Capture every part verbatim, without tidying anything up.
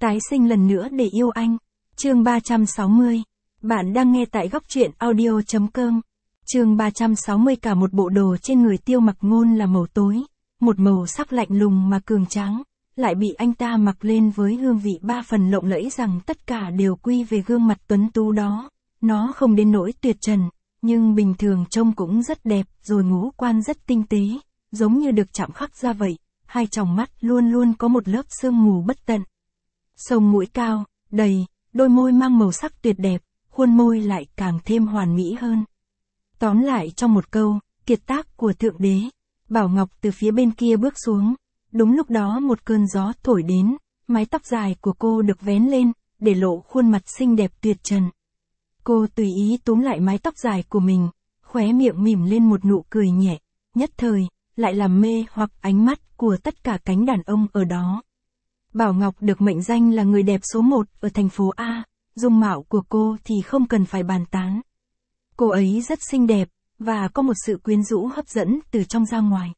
Tái sinh lần nữa để yêu anh. Chương ba trăm sáu mươi. Bạn đang nghe tại góc truyện audio chấm com. Chương ba trăm sáu mươi. Cả một bộ đồ trên người Tiêu Mặc Ngôn là màu tối, một màu sắc lạnh lùng mà cường tráng, lại bị anh ta mặc lên với hương vị ba phần lộng lẫy rằng tất cả đều quy về gương mặt tuấn tú đó. Nó không đến nỗi tuyệt trần, nhưng bình thường trông cũng rất đẹp, rồi ngũ quan rất tinh tế, giống như được chạm khắc ra vậy. Hai tròng mắt luôn luôn có một lớp sương mù bất tận. Sống mũi cao, đầy, đôi môi mang màu sắc tuyệt đẹp, khuôn môi lại càng thêm hoàn mỹ hơn. Tóm lại trong một câu, kiệt tác của Thượng Đế. Bảo Ngọc từ phía bên kia bước xuống. Đúng lúc đó một cơn gió thổi đến, mái tóc dài của cô được vén lên, để lộ khuôn mặt xinh đẹp tuyệt trần. Cô tùy ý túm lại mái tóc dài của mình, khóe miệng mỉm lên một nụ cười nhẹ, nhất thời, lại làm mê hoặc ánh mắt của tất cả cánh đàn ông ở đó. Bảo Ngọc được mệnh danh là người đẹp số một ở thành phố A, dung mạo của cô thì không cần phải bàn tán. Cô ấy rất xinh đẹp, và có một sự quyến rũ hấp dẫn từ trong ra ngoài.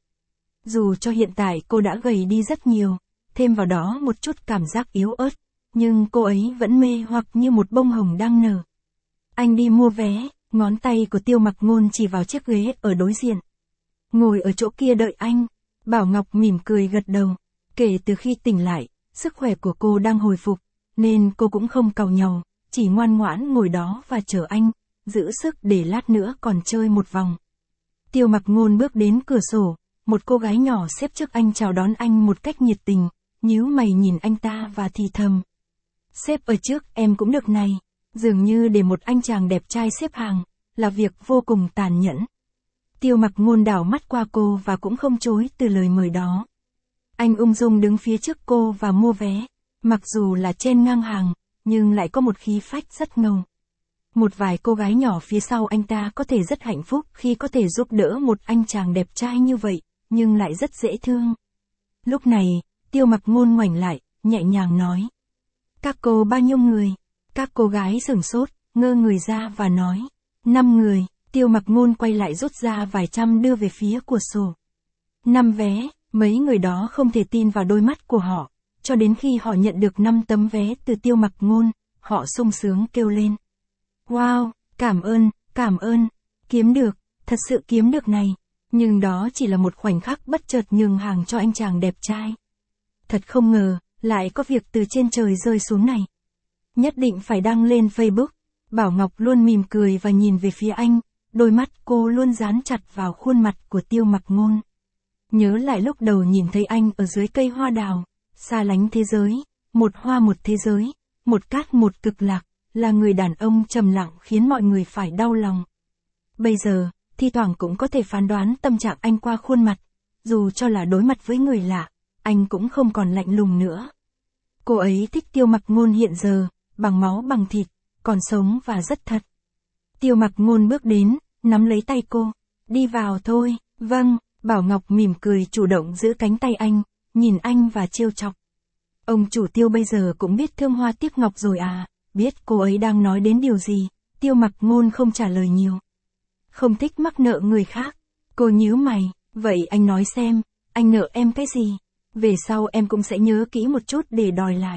Dù cho hiện tại cô đã gầy đi rất nhiều, thêm vào đó một chút cảm giác yếu ớt, nhưng cô ấy vẫn mê hoặc như một bông hồng đang nở. Anh đi mua vé, ngón tay của Tiêu Mặc Ngôn chỉ vào chiếc ghế ở đối diện. Ngồi ở chỗ kia đợi anh. Bảo Ngọc mỉm cười gật đầu. Kể từ khi tỉnh lại, sức khỏe của cô đang hồi phục, nên cô cũng không càu nhàu, chỉ ngoan ngoãn ngồi đó và chờ anh, giữ sức để lát nữa còn chơi một vòng. Tiêu Mặc Ngôn bước đến cửa sổ, một cô gái nhỏ xếp trước anh chào đón anh một cách nhiệt tình, nhíu mày nhìn anh ta và thì thầm. Xếp ở trước em cũng được này. Dường như để một anh chàng đẹp trai xếp hàng, là việc vô cùng tàn nhẫn. Tiêu Mặc Ngôn đảo mắt qua cô và cũng không chối từ lời mời đó. Anh ung dung đứng phía trước cô và mua vé, mặc dù là trên ngang hàng, nhưng lại có một khí phách rất ngầu. Một vài cô gái nhỏ phía sau anh ta có thể rất hạnh phúc khi có thể giúp đỡ một anh chàng đẹp trai như vậy, nhưng lại rất dễ thương. Lúc này, Tiêu Mặc Ngôn ngoảnh lại, nhẹ nhàng nói. Các cô bao nhiêu người? Các cô gái sửng sốt, ngơ người ra và nói. Năm người. Tiêu Mặc Ngôn quay lại rút ra vài trăm đưa về phía của sổ. Năm vé, mấy người đó không thể tin vào đôi mắt của họ. Cho đến khi họ nhận được năm tấm vé từ Tiêu Mặc Ngôn, họ sung sướng kêu lên. Wow, cảm ơn, cảm ơn, kiếm được, thật sự kiếm được này. Nhưng đó chỉ là một khoảnh khắc bất chợt nhường hàng cho anh chàng đẹp trai. Thật không ngờ, lại có việc từ trên trời rơi xuống này. Nhất định phải đăng lên Facebook. Bảo Ngọc luôn mỉm cười và nhìn về phía anh, đôi mắt cô luôn dán chặt vào khuôn mặt của Tiêu Mặc Ngôn. Nhớ lại lúc đầu nhìn thấy anh ở dưới cây hoa đào, xa lánh thế giới, một hoa một thế giới, một cát một cực lạc, là người đàn ông trầm lặng khiến mọi người phải đau lòng. Bây giờ, thi thoảng cũng có thể phán đoán tâm trạng anh qua khuôn mặt, dù cho là đối mặt với người lạ, anh cũng không còn lạnh lùng nữa. Cô ấy thích Tiêu Mặc Ngôn hiện giờ, bằng máu bằng thịt, còn sống và rất thật. Tiêu Mặc Ngôn bước đến, nắm lấy tay cô. Đi vào thôi. Vâng. Bảo Ngọc mỉm cười chủ động giữ cánh tay anh, nhìn anh và trêu chọc. Ông chủ Tiêu bây giờ cũng biết thương hoa tiếc ngọc rồi à? Biết cô ấy đang nói đến điều gì, Tiêu Mặc Ngôn không trả lời nhiều. Không thích mắc nợ người khác. Cô nhíu mày. Vậy anh nói xem, anh nợ em cái gì? Về sau em cũng sẽ nhớ kỹ một chút để đòi lại.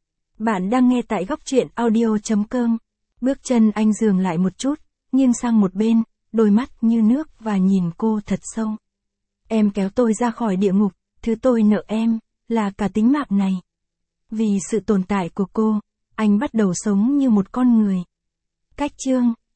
Bạn đang nghe tại góc truyện audio chấm com. Bước chân anh dừng lại một chút, nghiêng sang một bên, đôi mắt như nước và nhìn cô thật sâu. Em kéo tôi ra khỏi địa ngục, thứ tôi nợ em, là cả tính mạng này. Vì sự tồn tại của cô, anh bắt đầu sống như một con người. Cách chương